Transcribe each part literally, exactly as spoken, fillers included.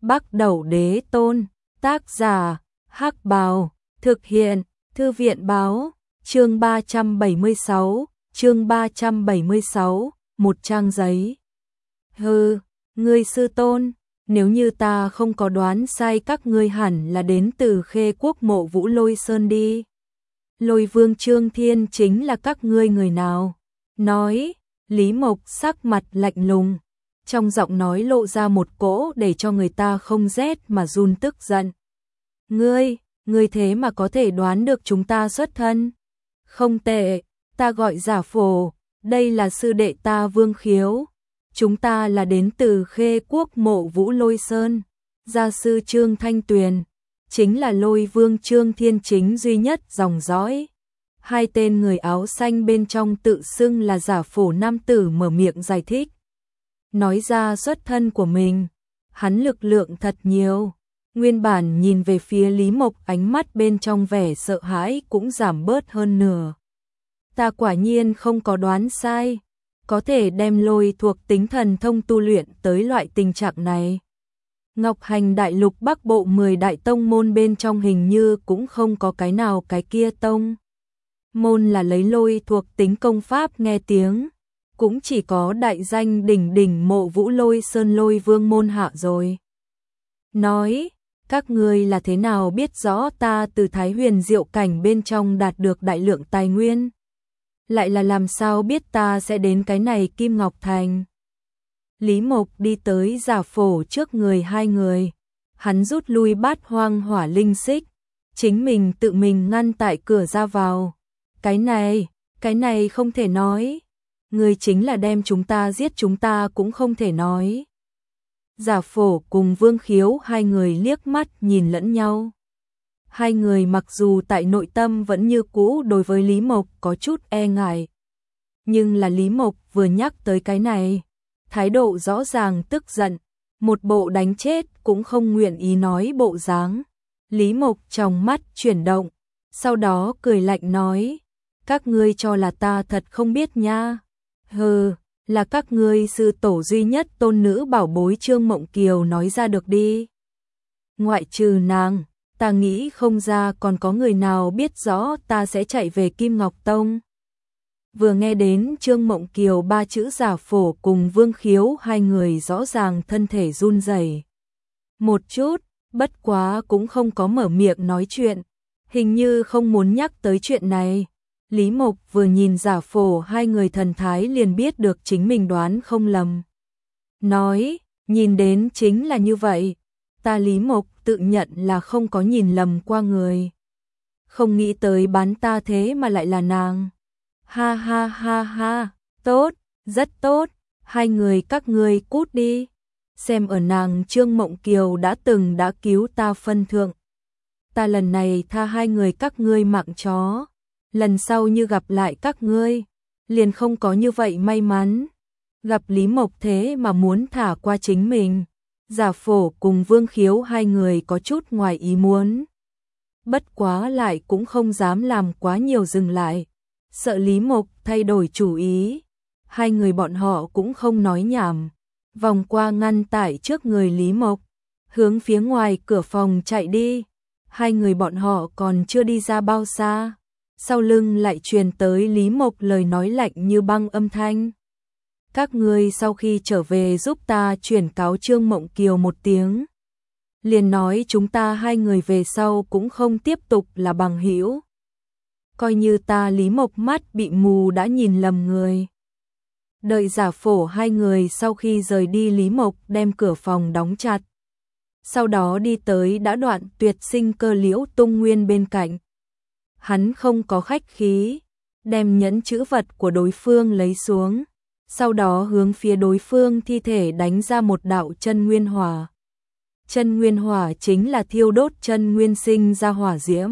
Bắc Đẩu Đế Tôn, tác giả, Hắc Bào, thực hiện, Thư viện báo, chương ba trăm bảy mươi sáu, chương ba trăm bảy mươi sáu, một trang giấy. Hừ, ngươi sư tôn, nếu như ta không có đoán sai các ngươi hẳn là đến từ Khê Quốc Mộ Vũ Lôi Sơn đi. Lôi Vương Trương Thiên chính là các ngươi người nào? Nói, Lý Mộc sắc mặt lạnh lùng, trong giọng nói lộ ra một cỗ để cho người ta không rét mà run tức giận. Ngươi, ngươi thế mà có thể đoán được chúng ta xuất thân? Không tệ, ta gọi Giả Phổ, đây là sư đệ ta Vương Khiếu. Chúng ta là đến từ Khê Quốc Mộ Vũ Lôi Sơn. Gia sư Trương Thanh Tuyền, chính là Lôi Vương Trương Thiên chính duy nhất dòng dõi. Hai tên người áo xanh bên trong tự xưng là Giả Phổ nam tử mở miệng giải thích. Nói ra xuất thân của mình, hắn lực lượng thật nhiều. Nguyên bản nhìn về phía Lý Mộc, ánh mắt bên trong vẻ sợ hãi cũng giảm bớt hơn nửa. Ta quả nhiên không có đoán sai, có thể đem lôi thuộc tính thần thông tu luyện tới loại tình trạng này. Ngọc Hành Đại Lục Bắc Bộ mười đại tông môn bên trong hình như cũng không có cái nào cái kia tông môn là lấy lôi thuộc tính công pháp nghe tiếng, cũng chỉ có đại danh đỉnh đỉnh Mộ Vũ Lôi Sơn Lôi Vương môn hạ rồi. Nói, các ngươi là thế nào biết rõ ta từ Thái Huyền Diệu cảnh bên trong đạt được đại lượng tài nguyên? Lại là làm sao biết ta sẽ đến cái này Kim Ngọc Thành? Lý Mộc đi tới Giả Phổ trước người hai người, hắn rút lui Bát Hoang Hỏa Linh Xích, chính mình tự mình ngăn tại cửa ra vào. Cái này, cái này không thể nói, người chính là đem chúng ta giết chúng ta cũng không thể nói. Giả Phổ cùng Vương Khiếu hai người liếc mắt nhìn lẫn nhau. Hai người mặc dù tại nội tâm vẫn như cũ đối với Lý Mộc có chút e ngại, nhưng là Lý Mộc vừa nhắc tới cái này, thái độ rõ ràng tức giận, một bộ đánh chết cũng không nguyện ý nói bộ dáng. Lý Mộc trong mắt chuyển động, sau đó cười lạnh nói, các ngươi cho là ta thật không biết nha. Hừ, là các ngươi sư tổ duy nhất tôn nữ bảo bối Trương Mộng Kiều nói ra được đi. Ngoại trừ nàng, ta nghĩ không ra còn có người nào biết rõ ta sẽ chạy về Kim Ngọc Tông. Vừa nghe đến Trương Mộng Kiều ba chữ, Giả Phổ cùng Vương Khiếu hai người rõ ràng thân thể run rẩy một chút, bất quá cũng không có mở miệng nói chuyện, hình như không muốn nhắc tới chuyện này. Lý Mộc vừa nhìn Giả Phổ hai người thần thái liền biết được chính mình đoán không lầm. Nói, nhìn đến chính là như vậy, ta Lý Mộc tự nhận là không có nhìn lầm qua người. Không nghĩ tới bán ta thế mà lại là nàng. Ha ha ha ha, tốt, rất tốt, hai người các ngươi cút đi. Xem ở nàng Trương Mộng Kiều đã từng đã cứu ta phân thượng, ta lần này tha hai người các ngươi mạng chó. Lần sau như gặp lại các ngươi, liền không có như vậy may mắn. Gặp Lý Mộc thế mà muốn thả qua chính mình, Giả Phổ cùng Vương Khiếu hai người có chút ngoài ý muốn. Bất quá lại cũng không dám làm quá nhiều dừng lại, sợ Lý Mộc thay đổi chủ ý. Hai người bọn họ cũng không nói nhảm, vòng qua ngăn tại trước người Lý Mộc, hướng phía ngoài cửa phòng chạy đi. Hai người bọn họ còn chưa đi ra bao xa, sau lưng lại truyền tới Lý Mộc lời nói lạnh như băng âm thanh. Các ngươi sau khi trở về giúp ta chuyển cáo Trương Mộng Kiều một tiếng. Liền nói chúng ta hai người về sau cũng không tiếp tục là bằng hữu. Coi như ta Lý Mộc mắt bị mù đã nhìn lầm người. Đợi Giả Phổ hai người sau khi rời đi, Lý Mộc đem cửa phòng đóng chặt. Sau đó đi tới đã đoạn tuyệt sinh cơ Liễu Tung Nguyên bên cạnh. Hắn không có khách khí, đem nhẫn chữ vật của đối phương lấy xuống, sau đó hướng phía đối phương thi thể đánh ra một đạo chân nguyên hỏa. Chân nguyên hỏa chính là thiêu đốt chân nguyên sinh ra hỏa diễm.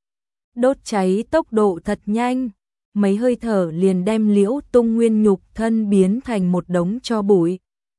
Đốt cháy tốc độ thật nhanh, mấy hơi thở liền đem Liễu Tung Nguyên nhục thân biến thành một đống tro bụi.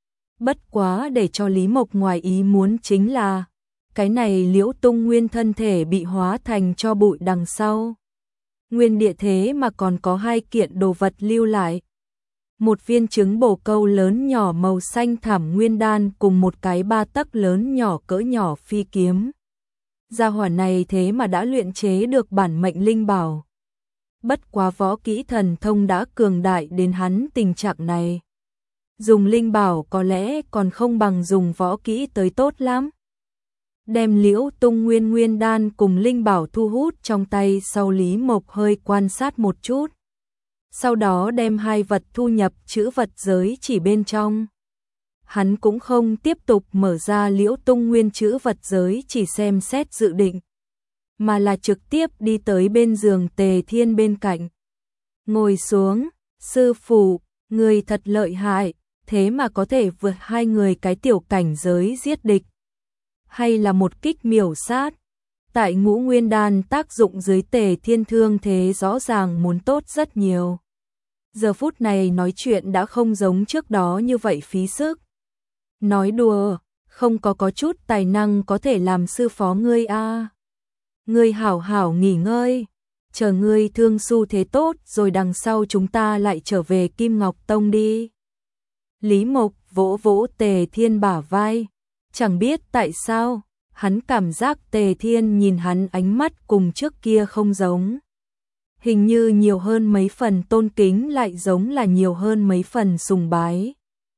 Bất quá để cho Lý Mộc ngoài ý muốn chính là, cái này Liễu Tung Nguyên thân thể bị hóa thành tro bụi đằng sau, nguyên địa thế mà còn có hai kiện đồ vật lưu lại. một viên trứng bồ câu lớn nhỏ màu xanh thẳm nguyên đan cùng một cái ba tấc lớn nhỏ cỡ nhỏ phi kiếm. Gia hỏa này thế mà đã luyện chế được bản mệnh linh bảo. Bất quá võ kỹ thần thông đã cường đại đến hắn tình trạng này. Dùng linh bảo có lẽ còn không bằng dùng võ kỹ tới tốt lắm. Đem Liễu Tung Nguyên Nguyên đan cùng linh bảo thu hút trong tay sau, Lý Mộc hơi quan sát một chút. Sau đó đem hai vật thu nhập chữ vật giới chỉ bên trong. Hắn cũng không tiếp tục mở ra Liễu Tung Nguyên chữ vật giới chỉ xem xét dự định, mà là trực tiếp đi tới bên giường Tề Thiên bên cạnh. Ngồi xuống, sư phụ, người thật lợi hại, thế mà có thể vượt hai người cái tiểu cảnh giới giết địch. Hay là một kích miểu sát. Tại Ngũ Nguyên đan tác dụng dưới, Tề Thiên thương thế rõ ràng muốn tốt rất nhiều. Giờ phút này nói chuyện đã không giống trước đó như vậy phí sức. Nói đùa, không có có chút tài năng có thể làm sư phó ngươi a. À. Ngươi hảo hảo nghỉ ngơi, chờ ngươi thương xu thế tốt rồi đằng sau chúng ta lại trở về Kim Ngọc Tông đi. Lý Mộc vỗ vỗ Tề Thiên bả vai, chẳng biết tại sao, hắn cảm giác Tề Thiên nhìn hắn ánh mắt cùng trước kia không giống. Hình như nhiều hơn mấy phần tôn kính, lại giống là nhiều hơn mấy phần sùng bái.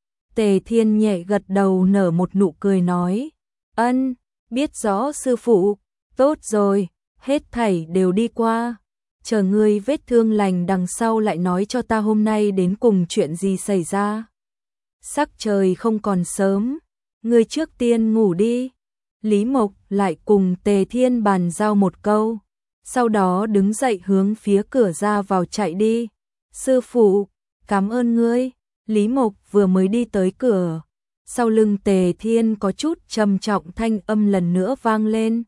Tề Thiên nhẹ gật đầu nở một nụ cười nói, ân, biết rõ sư phụ, tốt rồi, hết thảy đều đi qua. Chờ ngươi vết thương lành đằng sau lại nói cho ta hôm nay đến cùng chuyện gì xảy ra. Sắc trời không còn sớm, ngươi trước tiên ngủ đi. Lý Mộc lại cùng Tề Thiên bàn giao một câu, sau đó đứng dậy hướng phía cửa ra vào chạy đi. Sư phụ, cảm ơn ngươi. Lý Mộc vừa mới đi tới cửa, sau lưng Tề Thiên có chút trầm trọng thanh âm lần nữa vang lên.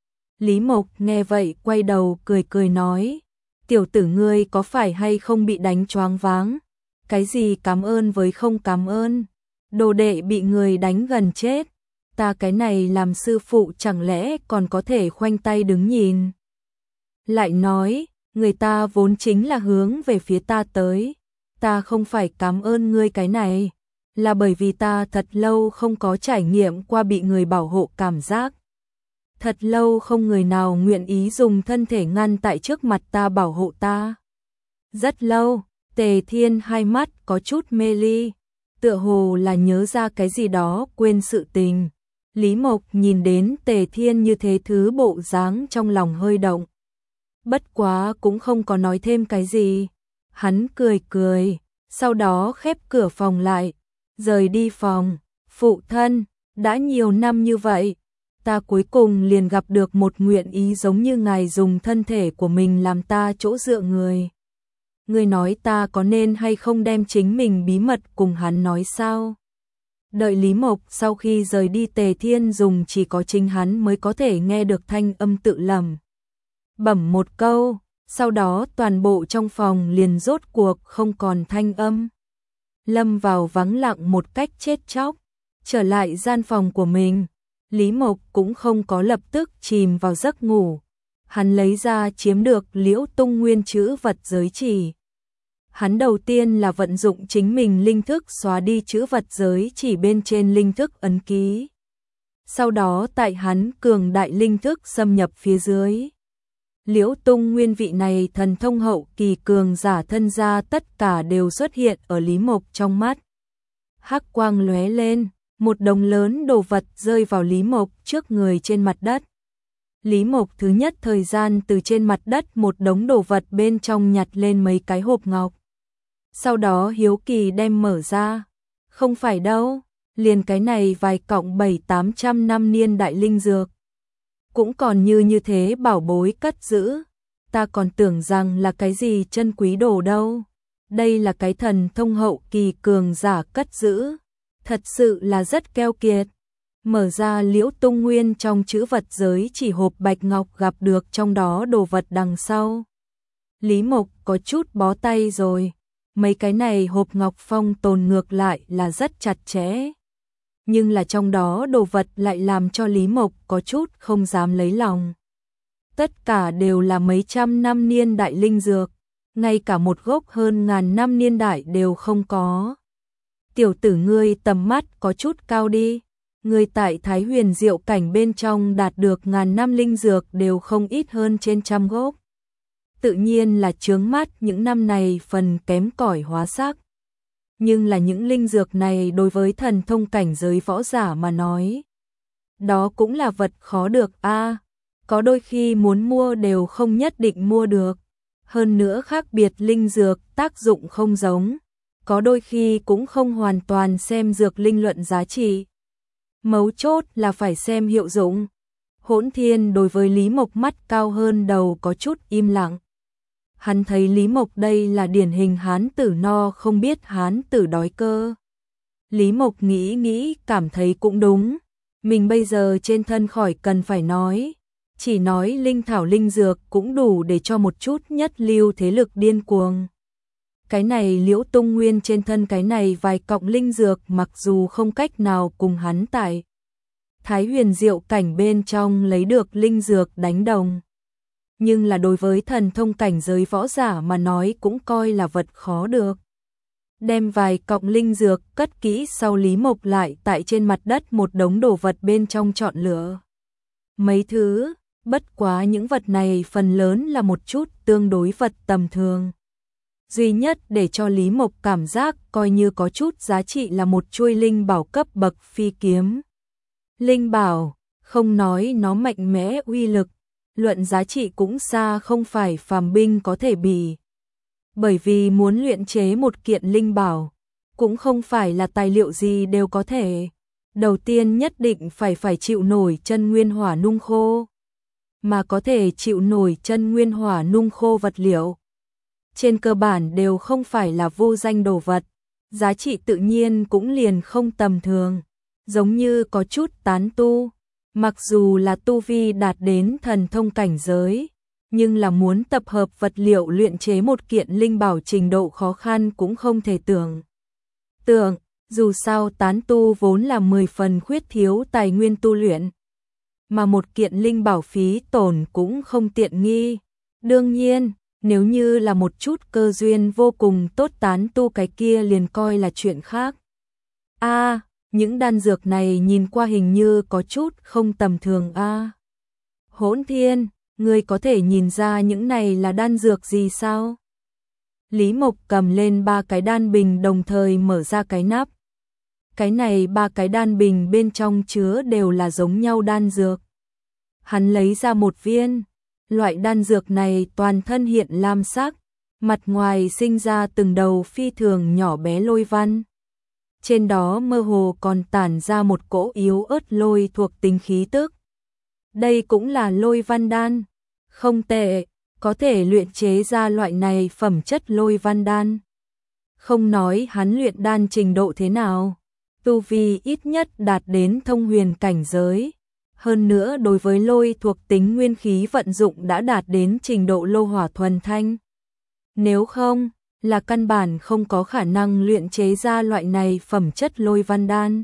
Lý Mộc nghe vậy quay đầu cười cười nói, tiểu tử ngươi có phải hay không bị đánh choáng váng? Cái gì cảm ơn với không cảm ơn? Đồ đệ bị người đánh gần chết, ta cái này làm sư phụ chẳng lẽ còn có thể khoanh tay đứng nhìn? Lại nói, người ta vốn chính là hướng về phía ta tới, ta không phải cảm ơn ngươi cái này, là bởi vì ta thật lâu không có trải nghiệm qua bị người bảo hộ cảm giác. Thật lâu không người nào nguyện ý dùng thân thể ngăn tại trước mặt ta bảo hộ ta. Rất lâu, Tề Thiên hai mắt có chút mê ly, tựa hồ là nhớ ra cái gì đó quên sự tình. Lý Mộc nhìn đến Tề Thiên như thế thứ bộ dáng trong lòng hơi động. Bất quá cũng không có nói thêm cái gì. Hắn cười cười, sau đó khép cửa phòng lại, rời đi phòng. Phụ thân, đã nhiều năm như vậy, ta cuối cùng liền gặp được một nguyện ý giống như ngài dùng thân thể của mình làm ta chỗ dựa người. Ngươi nói ta có nên hay không đem chính mình bí mật cùng hắn nói sao? Đợi Lý Mộc sau khi rời đi, Tề Thiên dùng chỉ có chính hắn mới có thể nghe được thanh âm tự lẩm bẩm một câu, sau đó toàn bộ trong phòng liền rốt cuộc không còn thanh âm. Lâm vào vắng lặng một cách chết chóc, trở lại gian phòng của mình, Lý Mộc cũng không có lập tức chìm vào giấc ngủ. Hắn lấy ra chiếm được Liễu Tung Nguyên chữ vật giới chỉ. Hắn đầu tiên là vận dụng chính mình linh thức xóa đi chữ vật giới chỉ bên trên linh thức ấn ký. Sau đó tại hắn cường đại linh thức xâm nhập phía dưới. Liễu Tung Nguyên vị này thần thông hậu kỳ cường giả thân gia tất cả đều xuất hiện ở Lý Mộc trong mắt. Hắc quang lóe lên, một đống lớn đồ vật rơi vào Lý Mộc trước người trên mặt đất. Lý Mộc thứ nhất thời gian từ trên mặt đất một đống đồ vật bên trong nhặt lên mấy cái hộp ngọc. Sau đó hiếu kỳ đem mở ra. Không phải đâu, liền cái này vài cọng bảy tám trăm năm niên đại linh dược. Cũng còn như như thế bảo bối cất giữ. Ta còn tưởng rằng là cái gì chân quý đồ đâu. Đây là cái thần thông hậu kỳ cường giả cất giữ. Thật sự là rất keo kiệt. Mở ra Liễu Tung Nguyên trong chữ vật giới chỉ hộp bạch ngọc gặp được trong đó đồ vật đằng sau. Lý Mộc có chút bó tay rồi. Mấy cái này hộp ngọc phong tồn ngược lại là rất chặt chẽ. Nhưng là trong đó đồ vật lại làm cho Lý Mộc có chút không dám lấy lòng. Tất cả đều là mấy trăm năm niên đại linh dược. ngay cả một gốc hơn ngàn năm niên đại đều không có. Tiểu tử ngươi tầm mắt có chút cao đi, ngươi tại Thái Huyền Diệu cảnh bên trong đạt được ngàn năm linh dược đều không ít hơn trên trăm gốc. Tự nhiên là chướng mắt những năm này phần kém cỏi hóa sắc. Nhưng là những linh dược này đối với thần thông cảnh giới võ giả mà nói, đó cũng là vật khó được a, à, có đôi khi muốn mua đều không nhất định mua được. Hơn nữa khác biệt linh dược tác dụng không giống, có đôi khi cũng không hoàn toàn xem dược linh luận giá trị. Mấu chốt là phải xem hiệu dụng. Hỗn Thiên đối với Lý Mộc mắt cao hơn đầu có chút im lặng. Hắn thấy Lý Mộc đây là điển hình hán tử no không biết hán tử đói cơ. Lý Mộc nghĩ nghĩ cảm thấy cũng đúng. Mình bây giờ trên thân khỏi cần phải nói. Chỉ nói linh thảo linh dược cũng đủ để cho một chút nhất lưu thế lực điên cuồng. Cái này Liễu Tung Nguyên trên thân cái này vài cọng linh dược mặc dù không cách nào cùng hắn tại Thái Huyền Diệu cảnh bên trong lấy được linh dược đánh đồng. Nhưng là đối với thần thông cảnh giới võ giả mà nói cũng coi là vật khó được. Đem vài cọng linh dược cất kỹ sau Lý Mộc lại tại trên mặt đất một đống đồ vật bên trong chọn lựa. Mấy thứ, bất quá những vật này phần lớn là một chút tương đối vật tầm thường. Duy nhất để cho Lý Mộc cảm giác coi như có chút giá trị là một chuôi linh bảo cấp bậc phi kiếm. Linh bảo, không nói nó mạnh mẽ uy lực, luận giá trị cũng xa không phải phàm binh có thể bì. Bởi vì muốn luyện chế một kiện linh bảo, cũng không phải là tài liệu gì đều có thể. Đầu tiên nhất định phải phải chịu nổi chân nguyên hỏa nung khô. Mà có thể chịu nổi chân nguyên hỏa nung khô vật liệu. Trên cơ bản đều không phải là vô danh đồ vật. Giá trị tự nhiên cũng liền không tầm thường. Giống như có chút tán tu. Mặc dù là tu vi đạt đến thần thông cảnh giới, nhưng là muốn tập hợp vật liệu luyện chế một kiện linh bảo trình độ khó khăn cũng không thể tưởng. Tưởng, dù sao tán tu vốn là mười phần khuyết thiếu tài nguyên tu luyện, mà một kiện linh bảo phí tổn cũng không tiện nghi. Đương nhiên, nếu như là một chút cơ duyên vô cùng tốt tán tu cái kia liền coi là chuyện khác. A, à, những đan dược này nhìn qua hình như có chút không tầm thường a. À. Hỗn Thiên, ngươi có thể nhìn ra những này là đan dược gì sao? Lý Mộc cầm lên ba cái đan bình đồng thời mở ra cái nắp. Cái này ba cái đan bình bên trong chứa đều là giống nhau đan dược. Hắn lấy ra một viên, loại đan dược này toàn thân hiện lam sắc, mặt ngoài sinh ra từng đầu phi thường nhỏ bé lôi văn. Trên đó mơ hồ còn tản ra một cỗ yếu ớt lôi thuộc tính khí tức. Đây cũng là lôi văn đan, không tệ, có thể luyện chế ra loại này phẩm chất lôi văn đan. Không nói hắn luyện đan trình độ thế nào, tu vi ít nhất đạt đến thông huyền cảnh giới. Hơn nữa đối với lôi thuộc tính nguyên khí vận dụng đã đạt đến trình độ lô hỏa thuần thanh. Nếu không, là căn bản không có khả năng luyện chế ra loại này phẩm chất lôi văn đan.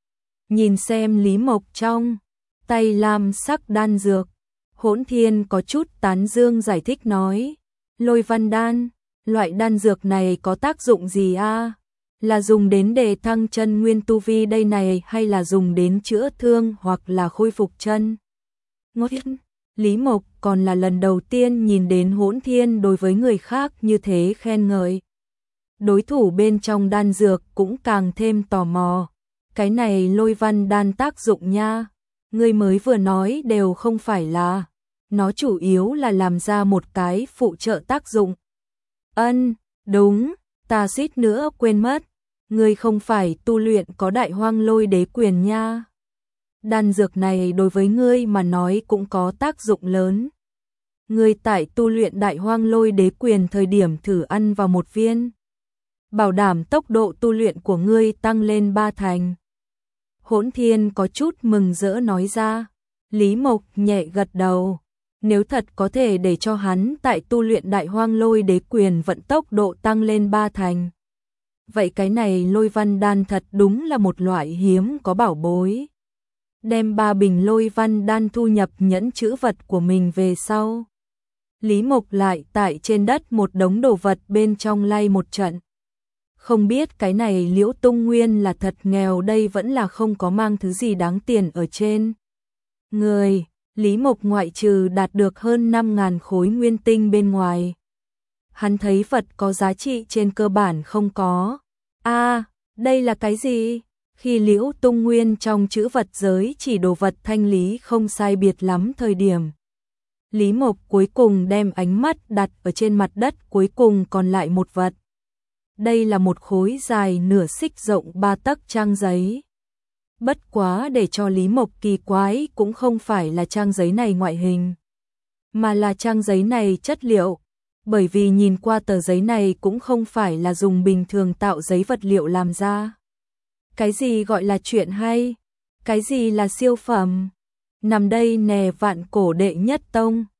Nhìn xem Lý Mộc trong tay lam sắc đan dược, Hỗn Thiên có chút tán dương giải thích nói, lôi văn đan, loại đan dược này có tác dụng gì a? À? Là dùng đến để thăng chân nguyên tu vi đây này hay là dùng đến chữa thương hoặc là khôi phục chân? Ngốt Thiên, Lý Mộc còn là lần đầu tiên nhìn đến Hỗn Thiên đối với người khác như thế khen ngợi. Đối thủ bên trong đan dược cũng càng thêm tò mò. Cái này lôi văn đan tác dụng nha. Người mới vừa nói đều không phải là. Nó chủ yếu là làm ra một cái phụ trợ tác dụng. Ân, đúng, ta suýt nữa quên mất. Người không phải tu luyện có đại hoang lôi đế quyền nha. Đan dược này đối với ngươi mà nói cũng có tác dụng lớn. Ngươi tại tu luyện đại hoang lôi đế quyền thời điểm thử ăn vào một viên. Bảo đảm tốc độ tu luyện của ngươi tăng lên ba thành. Hỗn Thiên có chút mừng rỡ nói ra. Lý Mộc nhẹ gật đầu. Nếu thật có thể để cho hắn tại tu luyện đại hoang lôi đế quyền vận tốc độ tăng lên ba thành. Vậy cái này lôi văn đan thật đúng là một loại hiếm có bảo bối. Đem ba bình lôi văn đan thu nhập nhẫn chữ vật của mình về sau. Lý Mộc lại tại trên đất một đống đồ vật bên trong lay một trận. Không biết cái này Liễu Tung Nguyên là thật nghèo đây vẫn là không có mang thứ gì đáng tiền ở trên người. Lý Mộc ngoại trừ đạt được hơn năm ngàn khối nguyên tinh bên ngoài. Hắn thấy vật có giá trị trên cơ bản không có. A, à, đây là cái gì? Khi Liễu Tung Nguyên trong chữ vật giới chỉ đồ vật thanh lý không sai biệt lắm thời điểm. Lý Mộc cuối cùng đem ánh mắt đặt ở trên mặt đất, cuối cùng còn lại một vật. Đây là một khối dài nửa xích rộng ba tấc trang giấy. Bất quá để cho Lý Mộc kỳ quái cũng không phải là trang giấy này ngoại hình, mà là trang giấy này chất liệu. Bởi vì nhìn qua tờ giấy này cũng không phải là dùng bình thường tạo giấy vật liệu làm ra. Cái gì gọi là chuyện hay? Cái gì là siêu phẩm? Nằm đây nè vạn cổ đệ nhất tông.